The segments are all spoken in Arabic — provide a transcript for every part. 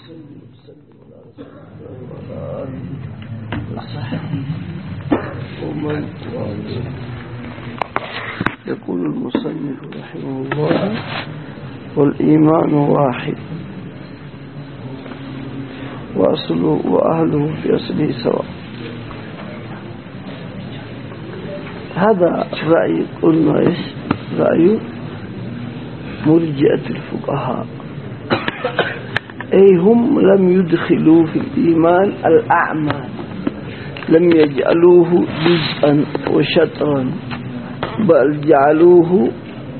وصلي وسلم على رسول الله وعلى آله وصحبه ومن والاه. يقول المصنف رحمه الله: والإيمان واحد وأصله وأهله في أصله سواء. هذا رأي قلنا إيش؟ رأي مرجئة الفقهاء، أي هم لم يدخلوا في الإيمان الأعمال، لم يجعلوه جزءا وشطرا، بل جعلوه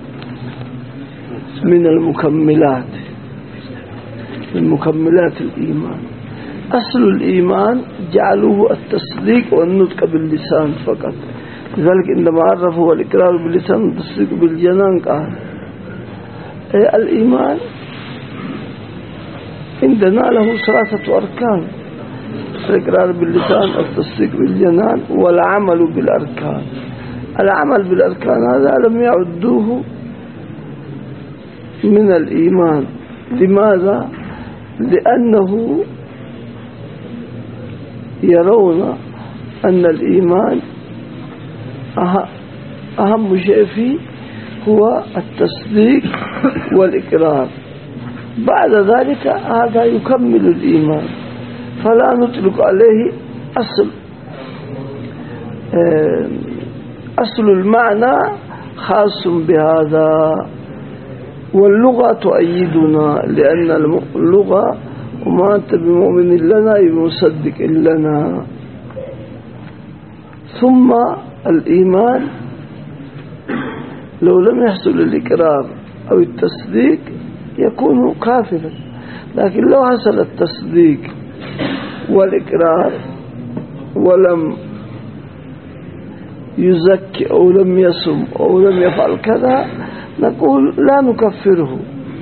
من المكملات، من مكملات الإيمان. أصل الإيمان جعلوه التصديق والنطق باللسان فقط، لذلك عندما عرفوا الإقرار باللسان والتصديق بالجنان قال الإيمان عندنا له 3 أركان: الإقرار باللسان، التصديق بالجنان، والعمل بالأركان. العمل بالأركان هذا لم يعدوه من الإيمان. لماذا؟ لأنه يرون أن الإيمان أهم شيء فيه هو التصديق والإقرار، بعد ذلك هذا يكمل الإيمان، فلا نطلق عليه أصل المعنى خاص بهذا. واللغة تؤيدنا، لأن اللغة وما أنت بمؤمن لنا بمصدق لنا. ثم الإيمان لو لم يحصل الإقرار أو التصديق يكون كافرا، لكن لو حصل التصديق والإقرار ولم يزكي أو لم يصم أو لم يفعل كذا نقول لا نكفره،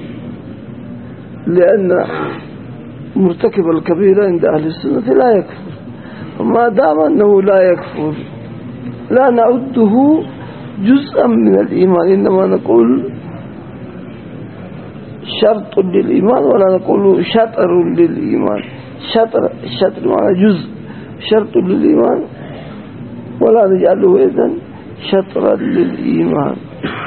لأن مرتكب الكبيرة عند أهل السنة لا يكفر. وما دام أنه لا يكفر لا نعده جزءا من الإيمان، إنما نقول شرط للإيمان ولا نقول شطر للإيمان. شطر معنى جزء، شرط للإيمان، ولا نجعله إذن شطرا للإيمان.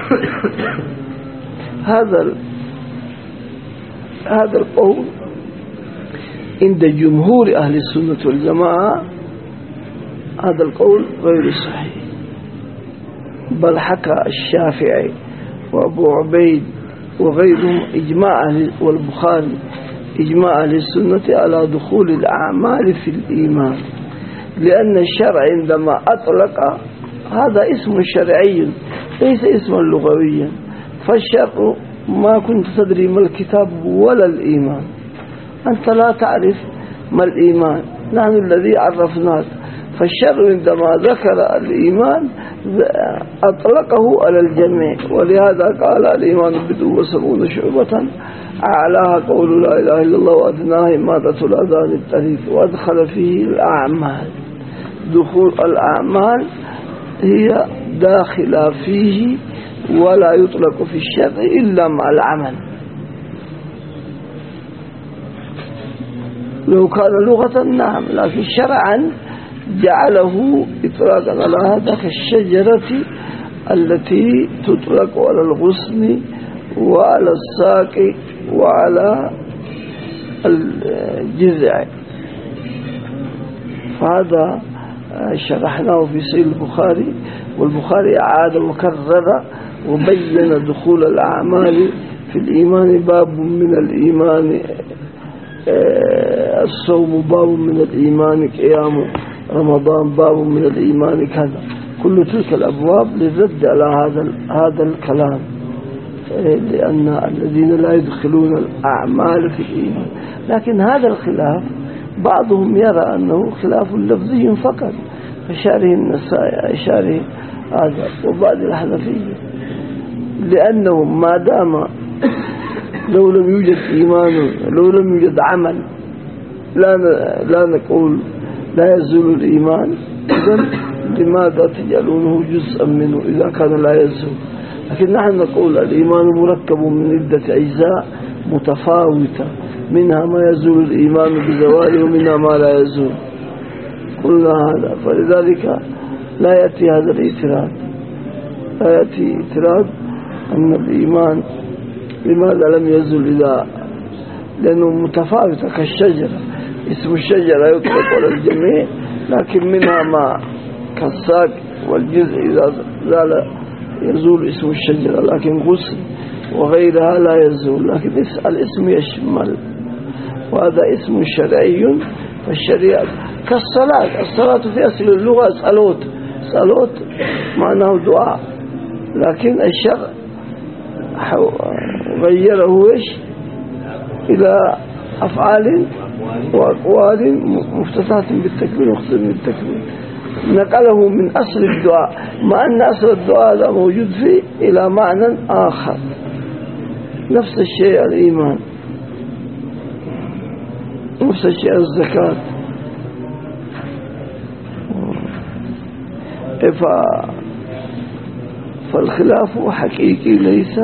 هذا القول عند جمهور أهل السنة والجماعة هذا القول غير صحيح، بل حكى الشافعي وأبو عبيد وغيرهم والبخاري إجماع أهل السنة على دخول الأعمال في الإيمان، لأن الشرع عندما أطلق هذا اسم شرعي ليس اسما لغويا. فالشرع ما كنت تدري ما الكتاب ولا الإيمان، أنت لا تعرف ما الإيمان، نحن الذي عرفناك. فالشرع عندما ذكر الإيمان أطلقه على الجميع، ولهذا قال الإيمان 70 شعبة، أعلاها قول لا إله إلا الله وأدناها إماتة الأذى عن الطريق، وأدخل فيه الأعمال. دخول الأعمال هي داخلة فيه، ولا يطلق في الشرع إلا مع العمل. لو كان لغة نعم، لكن شرعا جعله إطلاقا على هذا، كالشجرة التي تطلق على الغصن وعلى الساق وعلى الجذع. فهذا شرحناه في صحيح البخاري، والبخاري عاد وكرر وبين دخول الأعمال في الإيمان. باب من الإيمان الصوم، باب من الإيمان قيام رمضان، باب من الإيمان كذا. كل تلك الأبواب للرد على هذا الكلام، لأن الذين لا يدخلون الأعمال في الإيمان. لكن هذا الخلاف بعضهم يرى أنه خلاف لفظي فقط، فشاره النسائي شاره هذا، وبعض الحنفية، لأنهم ما دام لو لم يوجد إيمان لو لم يوجد عمل لا نقول لا يزول الإيمان، إذن لماذا تجعلونه جزءا منه إذا كان لا يزول؟ لكن نحن نقول الإيمان مركب من عدة أجزاء متفاوتة، منها ما يزول الإيمان بزواله ومنها ما لا يزول. قلنا هذا، فلذلك لا يأتي هذا الاعتراض، لا يأتي اعتراض أن الإيمان لماذا لم يزل إلى، لأنه متفاوتة كالشجرة، اسم الشجرة يطلق على الجميع، لكن منها ما كالساق والجزء إذا زال يزول اسم الشجرة، لكن غصن وغيرها لا يزول، لكن الاسم يشمل، وهذا اسم شرعي. فالشريعة كالصلاة، الصلاة في أصل اللغة صلوت معناه دعاء، لكن الشرع غيره إلى أفعال وأقوال مفتتحة بالتكبير ومختتمة بالتكبير، نقله من أصل الدعاء، مع أن أصل الدعاء هذا موجود فيه إلى معنى آخر. نفس الشيء الإيمان، نفس الشيء الزكاة. فالخلاف حقيقي ليس،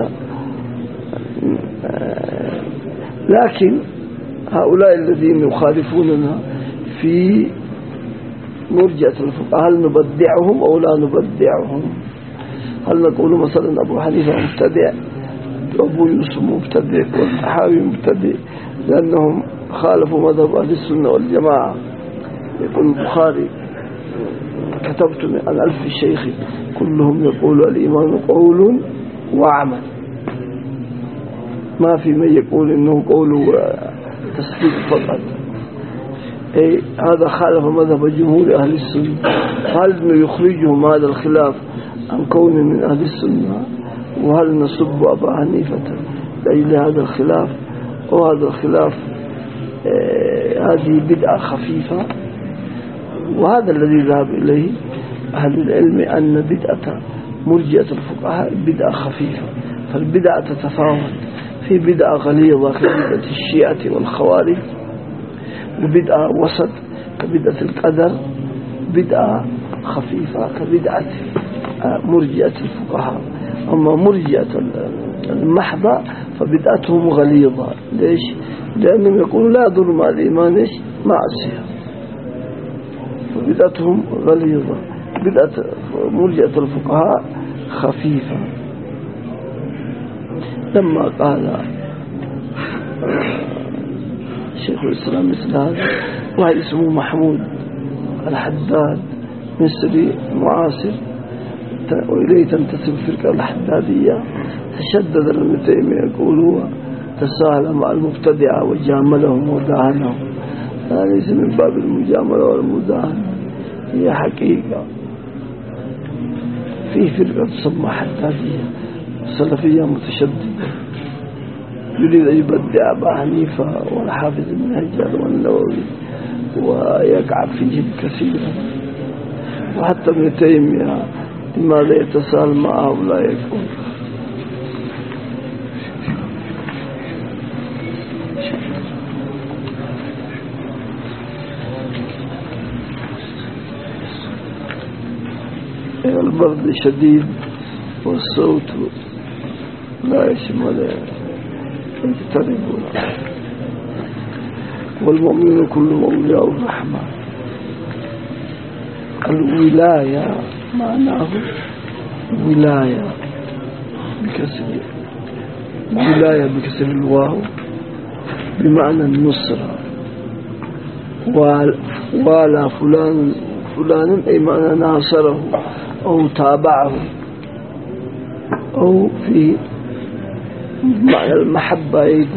لكن هؤلاء الذين يخالفوننا في مرجئة الفقهاء هل نبدعهم أو لا نبدعهم؟ هل نقول مثلا أبو حنيفة مبتدع، أبو يوسف مبتدع، والطحاوي مبتدع لأنهم خالفوا مذهب أهل السنة والجماعة؟ يقول البخاري كتبت عن 1000 شيخ كلهم يقول الإيمان قول وعمل، ما في من يقول إنه قول تصديق فقط. هذا خالف مذهب جمهور أهل السنة. هل يخرجهم هذا الخلاف عن كون من أهل السنة؟ وهل نصب أبا حنيفة لأجل هذا الخلاف؟ وهذا الخلاف هذه بدعة خفيفة، وهذا الذي ذهب إليه أهل العلم أن بدعة مرجئة الفقهاء بدعة خفيفة. فالبدعة تتفاوت، في بدعة غليظة كبدعة الشيعة والخوارج، وبدعة وسط كبدعة القدر، بدعة خفيفة كبدعة مرجئة الفقهاء. أما مرجئة المحضة فبدعتهم غليظة. ليش؟ لأنهم يقولون لا يضر مع الإيمان معصية، فبدعتهم غليظة. بدعة مرجئة الفقهاء خفيفة. لما قال شيخ الإسلام مثل هذا، واحد اسمه محمود الحداد مصري معاصر وإليه تنتسب الفرقة الحدادية، تشدد ابن تيمية يقول هو تساهل مع المبتدعة وجاملهم وداهنهم. هذا ليس من باب المجاملة والمداهنة، هي حقيقة. في فرقة تسمى حدادية سلفية متشددة، يريد أن يبدع أبا حنيفة والحافظ بن حجر والنووي ويقع فيهم كثيرا، وحتى ابن تيمية لماذا يتساهل مع هؤلاء؟ يكون البرد شديد والصوت لا يشمل يقتربون، والمؤمن كلهم أولياء الرحمن. الولاية معناه ولاية بكسر، ولاية بكسر الواو بمعنى النصرة. والى فلان أي معنى ناصره أو تابعه، أو في معنى المحبة أيضا.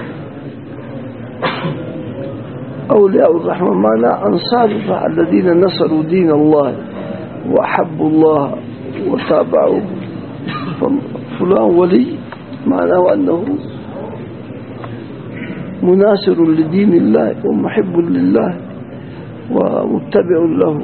أولياء الرحمن معنى أنصار الذين نصروا دين الله وأحبوا الله وتابعوا. فلان ولي معناه أنه مناصر لدين الله ومحب لله ومتبع له.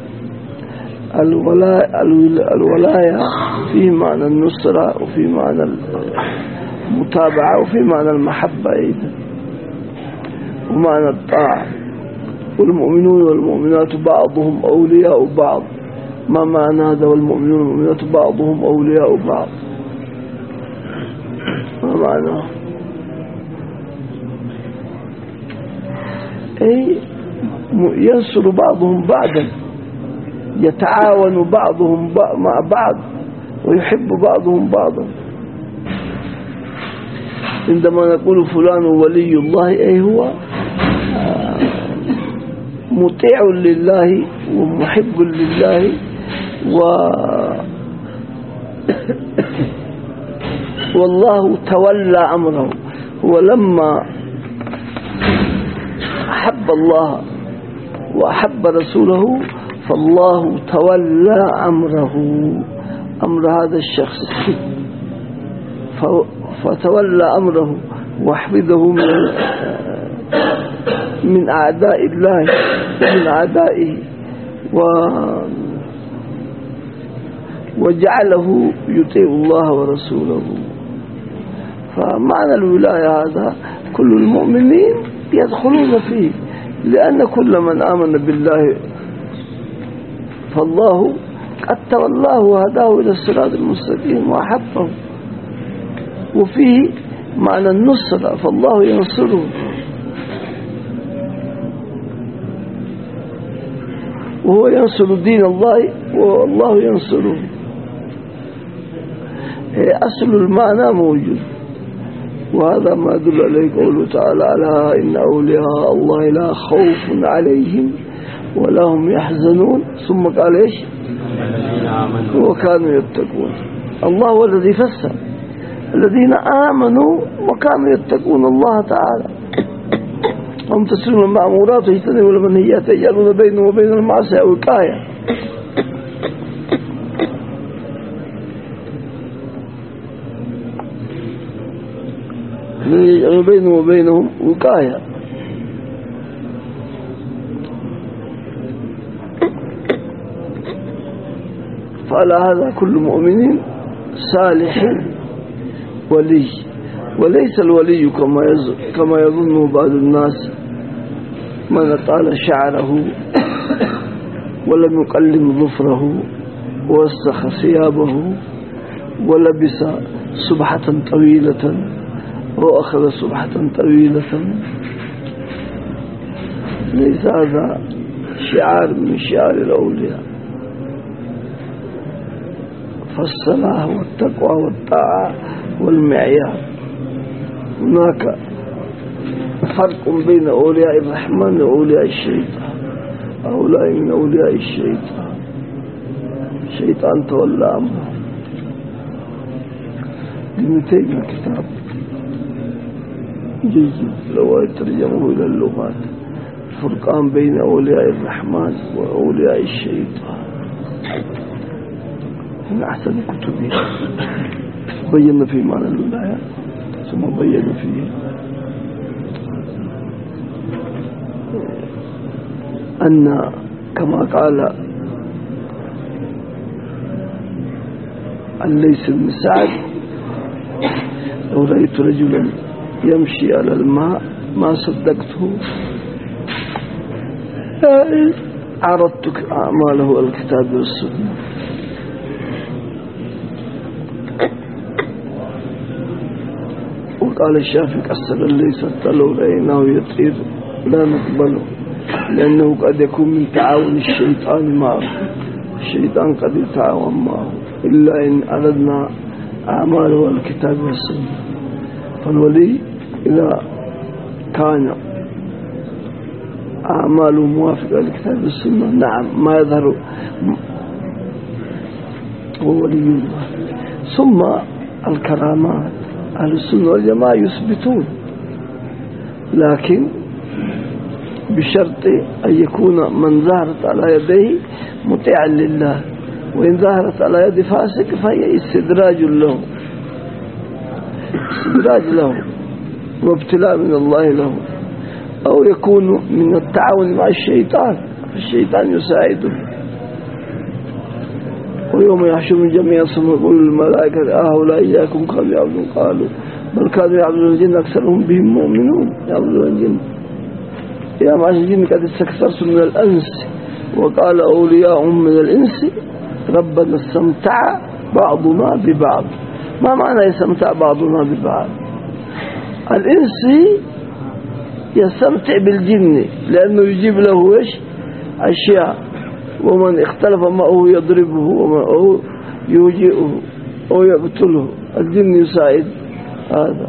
الولاية في معنى النصرة وفي معنى المتابعة وفي معنى المحبة أيضا ومعنى الطاعة. والمؤمنون والمؤمنات بعضهم أولياء بعض. ما معنى هذا؟ والمؤمنون والمؤمنات بعضهم أولياء بعض، ما معناه؟ أي ينصر بعضهم بعضا، يتعاون بعضهم مع بعض ويحب بعضهم بعضا. عندما نقول فلان ولي الله أي هو مطيع لله ومحب لله والله تولى أمره. ولما أحب الله وأحب رسوله فالله تولى أمر هذا الشخص، فتولى أمره وحفظه من أعداء الله ومن أعدائه وجعله يطيع الله ورسوله. فمعنى الولاية هذا كل المؤمنين يدخلون فيه، لأن كل من آمن بالله فالله قد تولاه وهداه إلى الصراط المستقيم وأحبه. وفيه معنى النصرة، فالله ينصره، وهو ينصر دين الله والله ينصره. أصل المعنى موجود، وهذا ما يدل عليه قوله تعالى: ألا إن أولياء الله لا خوف عليهم ولا هم يحزنون. ثم قال إيش؟ وكانوا يتقون. الله هو الذي فسر الذين آمنوا وكانوا يتقون الله تعالى، هم تسلون المأمورات ويجتنبون المنهيات يجعلون بينهم وبين المعصية وقاية. يجعلون بينهم وبينهم وقاية. فعلى هذا كل مؤمن صالح ولي، وليس الولي كما يظنه بعض الناس، من طال شعره ولم يقلم ظفره ووسخ ثيابه ولبس سبحة طويلة وأخذ سبحة طويلة. ليس هذا شعار من شعار الأولياء. فالصلاة والتقوى والطاعة والمعيار. هناك فرق بين أولياء الرحمن وأولياء الشيطان. هؤلاء من أولياء الشيطان، الشيطان تولى أمره. لنتيجة الكتاب جيد لو يترجمه إلى اللغات: الفرقان بين أولياء الرحمن وأولياء الشيطان. من أحسن كتبه بين في معنى الولاية، ثم بين فيه أن كما قال الليث بن سعد: لو رأيت رجلا يمشي على الماء ما صدقته، عرضت أعماله على الكتاب والسنة. وقال الشافعي: كسر الليث حتى لو رأيناه يطير لا نقبله، لأنه قد يكون من تعاون الشيطان معه، الشيطان قد يتعاون معه، إلا إن أردنا أعماله على الكتاب والسنة. فالولي إذا كان أعماله موافقة للكتاب والسنة نعم ما يظهر هو ولي الله. ثم الكرامات، أهل السنة والجماعة يثبتون، لكن بشرط أن يكون من ظهرت على يديه مطيعا لله، وإن ظهرت على يد فاسق فهي استدراج له وابتلاء من الله له، أو يكون من التعاون مع الشيطان، الشيطان يساعده. ويوم يحشرون جميعا ثم يقول الملائكة: هؤلاء إياكم كانوا يعبدون، قالوا بل كانوا يعبدون الجن أكثرهم بهم مؤمنون. يعبدون الجن. يا معشر الجن قد استكثرتم من الأنس، وقال أولياء من الإنس ربنا استمتع بعضنا ببعض. ما معنى يستمتع بعضنا ببعض؟ الإنس يستمتع بالجن لأنه يجيب له إيش أشياء، ومن اختلف معه يضربه ومن يوجئه أو يقتله. الجن يساعد هذا،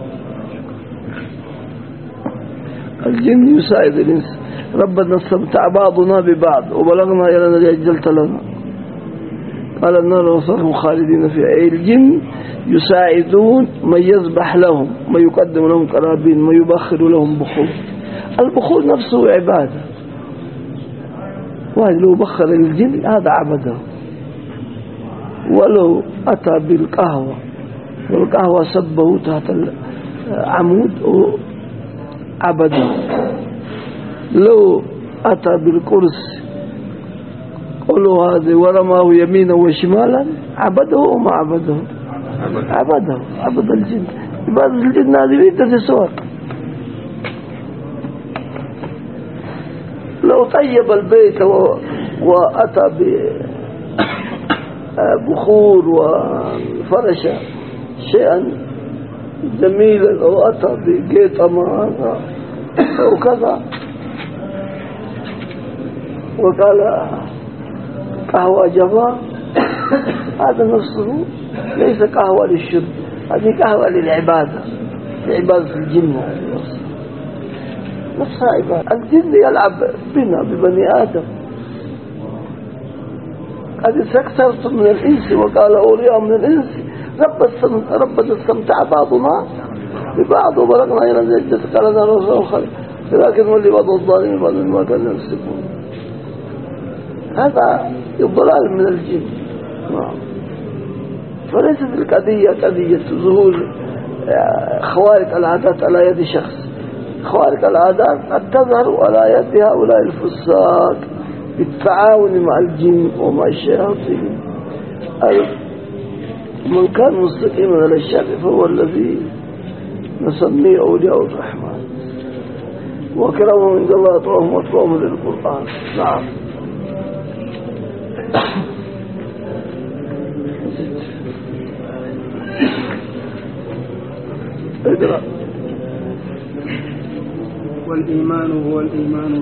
الجن يساعد الإنس. ربنا استمتع بعضنا ببعض وبلغنا إلى الذي أجلت لنا، قال النار وصرهم خالدين فيها. أي الجن يساعدون من يذبح لهم، من يقدم لهم قرابين، من يبخر لهم بخور. البخور نفسه عبادة، واحد لو بخر الجن هذا عبده. ولو أتى بالقهوة والقهوة سبه تحت العمود عبده. لو أتى بالكرسي قولوا هذا ورماه يمينا وشمالا عبده وما عبده، عبد الجن. عبادة الجن هذه عدة صور. لو طيب البيت وأتى ببخور وفرش شيئا جميلا أو أتى بقيطة أو كذا وقال قهوة جفا، هذا نفسه ليس قهوة للشرب، هذه قهوة للعبادة، لعبادة الجن نفسها عبادة. الجن يلعب بنا ببني آدم. قد استكثرت من الإنس وقال أولياء من الإنس ربنا استمتع بعضنا ببعض وبلغنا إلى الجنة قال لنا رسول خير لكن ولي بعض الظالمين بعض ما كانوا يمسكون. هذا الضلال من الجن. فليست القضية قضية ظهور خوارق العادات على يد شخص. خوارق العادات قد تظهر على يد هؤلاء الفساق بالتعاون مع الجن ومع الشياطين. من كان مستقيما على الشر فهو الذي نسميه أولياء الرحمن، وكرمهم عند الله أطوهم وأطوهم للقرآن. نعم. اقرأ. والإيمان هو الإيمان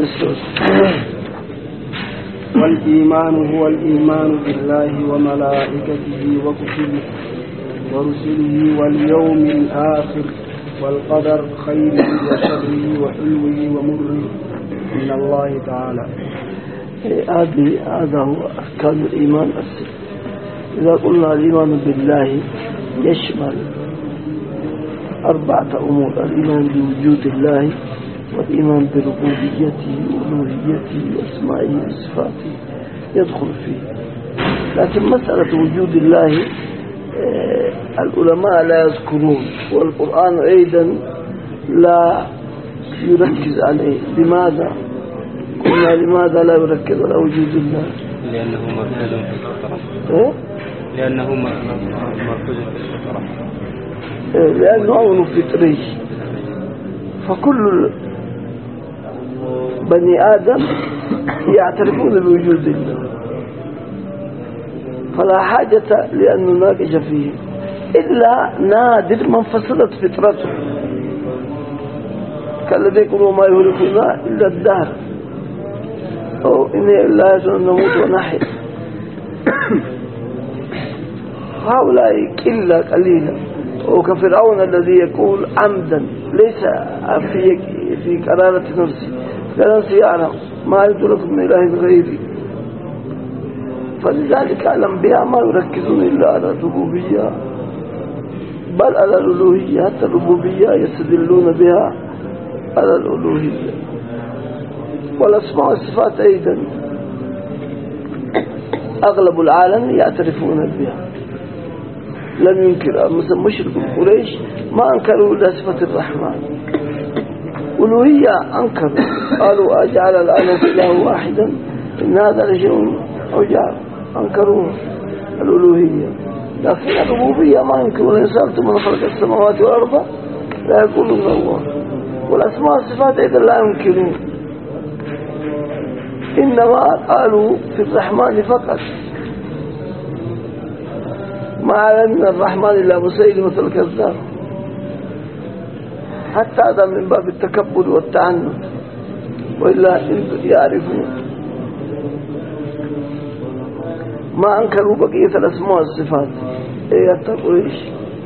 والإيمان هو الإيمان بالله وملائكته وكتبه ورسله واليوم الآخر والقدر خيره وشره وحلوه ومره من الله تعالى. هذا هو أركان الإيمان الست. إذا قلنا الإيمان بالله يشمل 4 أمور: الإيمان بوجود الله، والإيمان بربوبيته وألوهيته وأسمائه وصفاته يدخل فيه. لكن مسألة وجود الله العلماء لا يذكرون، والقرآن أيضا لا يركز عليه. لماذا؟ قلنا لماذا لا يركز على وجود الله؟ لأنه مركز في الفطرة. لأنه مركز في الفطرة. لأنه أمر فطري، فكل بني آدم يعترفون بوجود الله، فلا حاجة لأن نناقش فيه، إلا نادر من فصلت فطرته كالذي يقولوا ما يهلكنا إلا الدهر أو إني لا يزال نموت ونحيا. هؤلاء قلة قليلة. وكفرعون الذي يقول عمدا ليس في قرارة نفسي فنفسي يعلم ما يريد لكم من إله غيري. فلذلك الأنبياء ما يركزون إلا على الربوبية بل على الألوهية، حتى الربوبية يستدلون بها على الألوهية. والأسماء والصفات أيضا أغلب العالم يعترفون بها، لم ينكر. مثل مشرك قريش ما أنكروا إلا صفة الرحمن. ألوهية أنكروا، قالوا أجعل الآلهة إله واحدا إن هذا لشيء عجاب، أنكروا الألوهية. لكن الربوبية ما ينكرون. إن سألتم من خلق السماوات والأرض لا يقولون الله. والأسماء والصفات أيضا لا ينكرون، إنما قالوا في الرحمن فقط، ما علمنا الرحمن إلا مسيلمة الكذاب. حتى هذا من باب التكبر والتعنت، وإلا يعرفون ما أنكروا بقية الأسماء والصفات. يتقوا إيش؟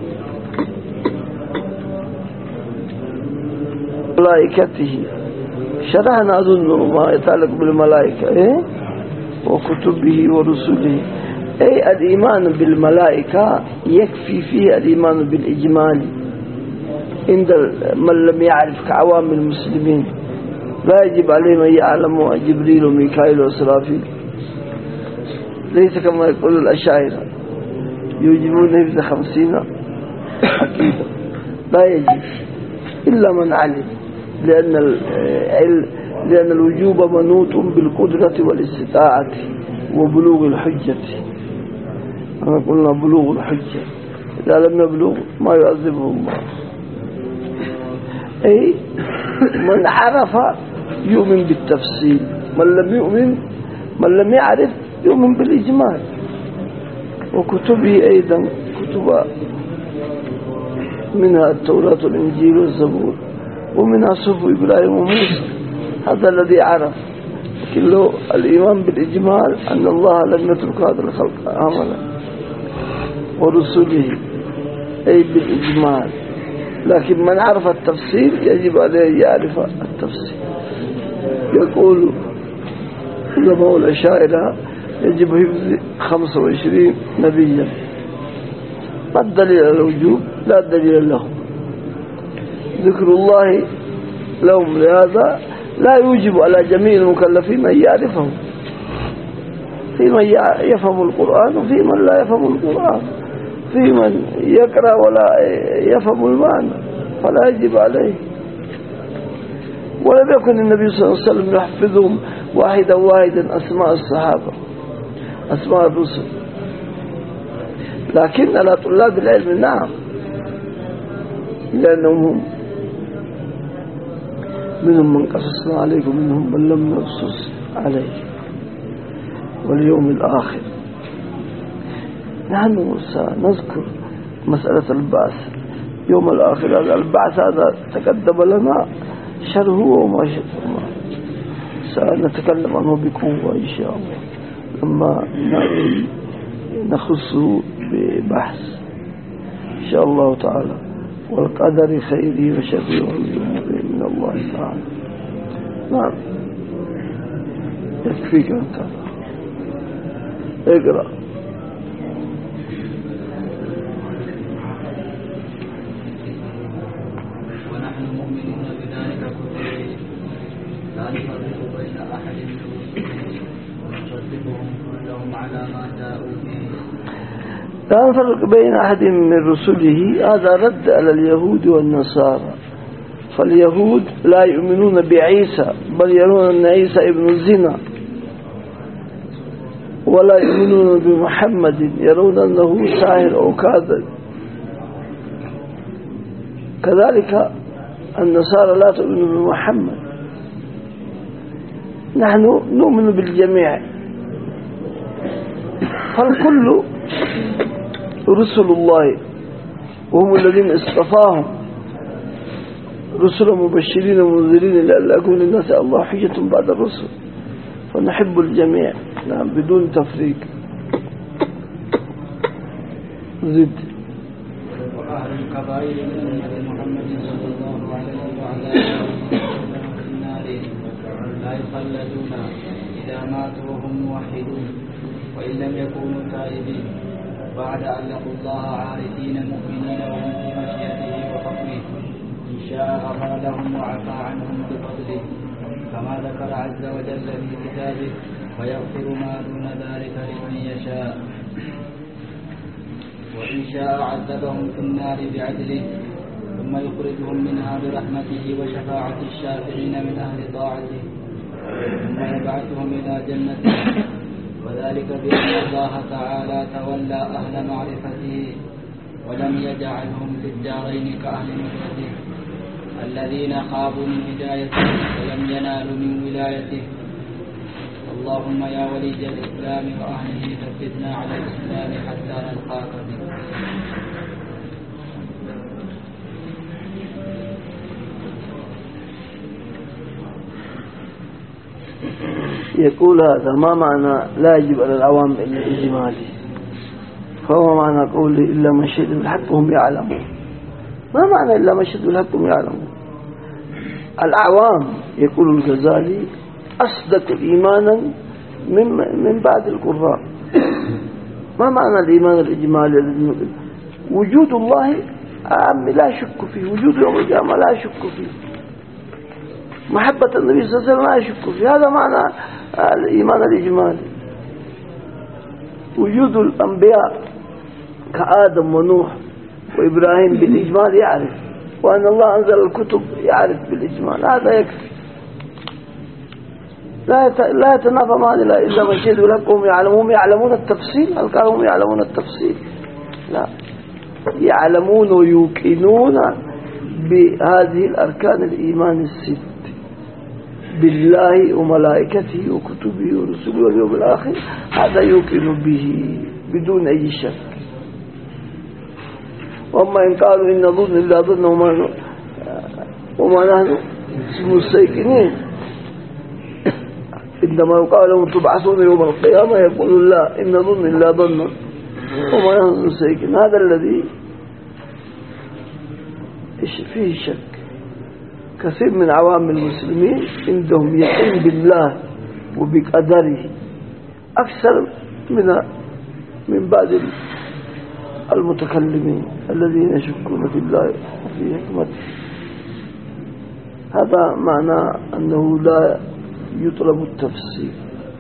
ملائكته شرحنا أظن ما يتعلق بالملائكة وكتبه ورسله. أي الإيمان بالملائكة يكفي فيه الإيمان بالإجمال عند من لم يعرف كعوام المسلمين. لا يجب عليهم أن يعلموا جبريل وميكائيل وإسرافيل، ليس كما يقول الأشاعرة يوجبون حفظ 50 عقيدة. لا يجب إلا من علم، لأن الوجوب منوط بالقدرة والاستطاعة وبلوغ الحجة. أنا قلنا بلوغ الحجة، إذا لم يبلغ ما يعذبه الله. أي من عرف يؤمن بالتفصيل، من لم يعرف يؤمن بالإجمال. وكتبه أيضا كتب منها التوراة والإنجيل والزبور، ومنها صحف إبراهيم وموسى. هذا الذي عرف. لكن لو الإيمان بالإجمال أن الله لم يترك هذا الخلق عملا، ورسله أي بالإجمال. لكن من عرف التفسير يجب عليه أن يعرف التفسير. يقول علماء الأشاعرة يجب حفظ 25 نبيا. ما الدليل على الوجوب؟ لا دليل لهم. ذكر الله لهم لهذا لا يوجب على جميع المكلفين أن يعرفهم، في من يفهم القرآن وفي من لا يفهم القرآن، في من يقرأ ولا يفهم المعنى، فلا يجب عليه. ولم يكن النبي صلى الله عليه وسلم يحفظهم واحدا واحدا أسماء الصحابة أسماء الرسل، لكن على طلاب العلم نعم، لأنهم هم منهم من قصصنا عليك ومنهم من لم نقصص عليك. واليوم الآخر نحن سنذكر مسألة البعث. يوم الآخر هذا البعث هذا تقدم لنا شرحه وما شرحه، سنتكلم عنه بقوة إن شاء الله لما نخصه ببحث إن شاء الله تعالى. والقدر خيره وشره من الله تعالى. نعم يكفيك أنت اقرأ. ونحن مؤمنون بذلك كله لا نفرق بين أحد من رسله ونصدقهم كلهم على ما جاءوا به. لا نفرق بين أحد من رسله، هذا رد على اليهود والنصارى. فاليهود لا يؤمنون بعيسى بل يرون أن عيسى ابن الزنا، ولا يؤمنون بمحمد يرون أنه ساحر أو كاذب. كذلك النصارى لا تؤمن بمحمد. نحن نؤمن بالجميع، فالكل رسل الله وهم الذين اصطفاهم رسل مبشرين ومنذرين لئلا يكون للناس على الله حجة بعد الرسل. فنحب الجميع نعم بدون تفريق. زد. وأهل الكبائر من أمة محمد صلى الله عليه وعلى آله وسلم في النار لا يخلدون إذا ماتوا وهم موحدون وإن لم يكونوا تائبين بعد أن لقوا الله عارفين مؤمنين وهم في مشيئته وحكمه. إن شاء غفر لهم وعفى عنهم بفضله كما ذكر عز وجل في كتابه ويغفر ما دون ذلك لمن يشاء. وإن شاء عذبهم في النار بعدله ثم يخرجهم منها برحمته وشفاعة الشافعين من أهل طاعته ثم يبعثهم إلى جنته. وذلك بأن الله تعالى تولى أهل معرفته ولم يجعلهم في الدارين كأهل نصرته الذين خابوا من هدايته ولم ينالوا من ولايته. اللهم يا ولي الإسلام وأهله ثبتنا على الإسلام حتى نلقاك به. يقول هذا ما معنى لا يجب على العوام إلا الإجمالي، فهو معنى قوله إلا من شهد بالحق وهم يعلمون. ما معنى إلا من شهد بالحق وهم يعلمون؟ الأعوام يقول الغزالي أصدق إيمانا من بعد القراء. ما معنى الإيمان الإجمالي؟ وجود الله عام لا شك فيه، وجود يوم القيامة لا شك فيه، محبة النبي صلى الله عليه وسلم لا يشك فيه، هذا معنى الإيمان الإجمالي. وجود الأنبياء كآدم ونوح وإبراهيم بالإجمال يعرف، وأن الله أنزل الكتب يعرف بالإجمال، هذا يكفي. لا يتنافى مع هذا إلا من شهد بالحق وهم يعلمون التفصيل. هل كانوا يعلمون التفصيل؟ لا، يعلمون ويوقنون بهذه الأركان الإيمان الست بالله وملائكته وكتبه ورسله واليوم الآخر، هذا يوقن به بدون أي شك. وأما إن قالوا إن ظن إلا ظن وما نحن مستيقنين، عندما يقال لهم تبعثون يوم القيامة يقول لا إن ظن إلا ظن وما نحن مستيقنين، هذا الذي فيه شك. كثير من عوام المسلمين عندهم يقين بالله وبقدره أكثر من بعض المتكلمين الذين يشكون في الله وفي حكمته. هذا معنى أنه لا يطلب التفسير.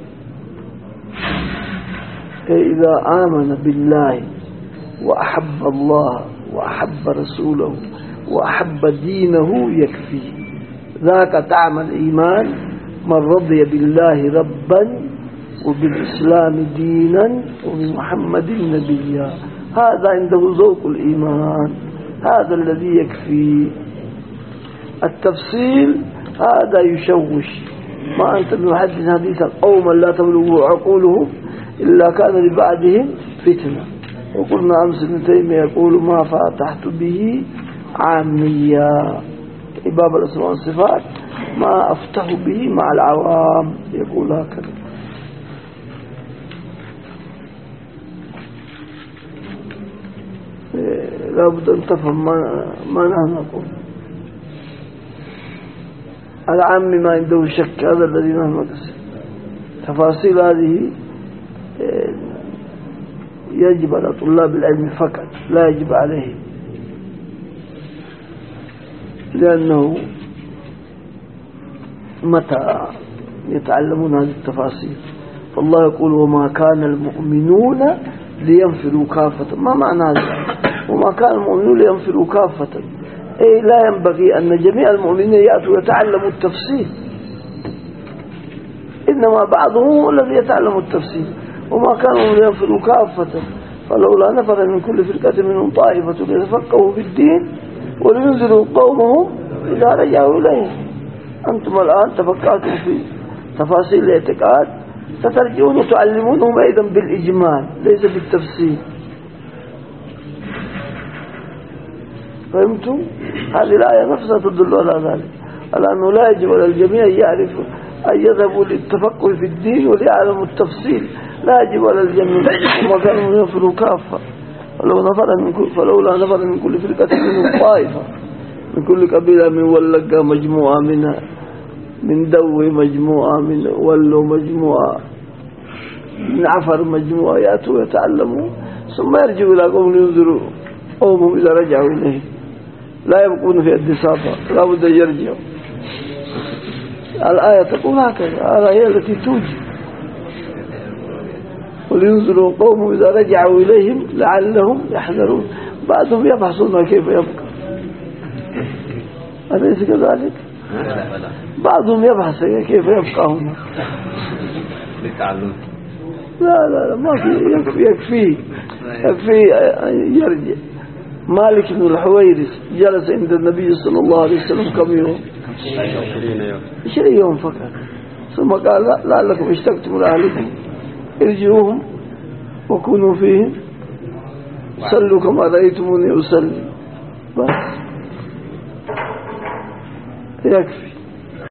إذا آمن بالله وأحب الله وأحب رسوله وأحب دينه يكفي. ذاك طعم الإيمان من رضي بالله ربا وبالإسلام دينا وبمحمد نبيا، هذا عنده ذوق الإيمان، هذا الذي يكفي. التفصيل هذا يشوش. ما أنت بمحدث حديثا قوما لا تبلغ عقولهم إلا كان لبعدهم فتنة. وقلنا أمس ابن تيمية يقول ما فتحت به عامية، باب الأسماء والصفات ما أفتح به مع العوام، يقول هكذا. لابد أن تفهم ما نحن نقول. العام ما عنده شك، هذا الذي نحن نقصد. تفاصيل هذه يجب على طلاب العلم فقط، لا يجب عليه، لأنه متى يتعلمون هذه التفاصيل؟ فالله يقول وما كان المؤمنون لينفروا كافة. ما معنى هذا؟ وما كان المؤمنون لينفروا كافة، أي لا ينبغي أن جميع المؤمنين يأتوا يتعلموا التفسير، إنما بعضهم هو الذي يتعلم التفسير. وما كانوا لينفروا كافة فلولا نفر من كل فرقة منهم طائفة ليتفقهوا في الدين ولينذروا قومهم إذا رجعوا إليه. أنتم الآن تفقهتم في تفاصيل الاعتقاد، سترجعون وتعلمونهم أيضا بالإجمال ليس بالتفسير. فهمتم؟ هذه الآية نفسها تدل على ذلك، على أنه لا يجب على الجميع يعرفوا أن يذهبوا للتفقه في الدين وليعلموا التفصيل، لا يجب على الجميع. وما كانوا ينفروا كافة فلولا نفر من كل فرقة منهم طائفة، من كل قبيلة من ولقى مجموعة منها، من دوي مجموعة، من ولو مجموعة، من عفر مجموعة، يأتوا يتعلموا ثم يرجعوا إلى قوم ينذروا قومهم إذا رجعوا إليه، لا يبقون في الدساطة، لا بد أن يرجعوا. الآية تقول هكذا، هذا هي التي توجد. ولينذروا قومهم إذا رجعوا إليهم لعلهم يحذرون. بعضهم يبحثون كيف يبقى، أليس كذلك؟ بعضهم يبحث كيف يبقى هنا. لا ما في، يكفي يرجع. مالك بن الحويرث جلس عند النبي صلى الله عليه وسلم كم يوم؟ 20 يوم فقط. ثم قال لعلكم اشتقتم لأهلكم ارجعوهم وكونوا فيهم، صلوا كما رأيتموني أصلي، بس يكفي.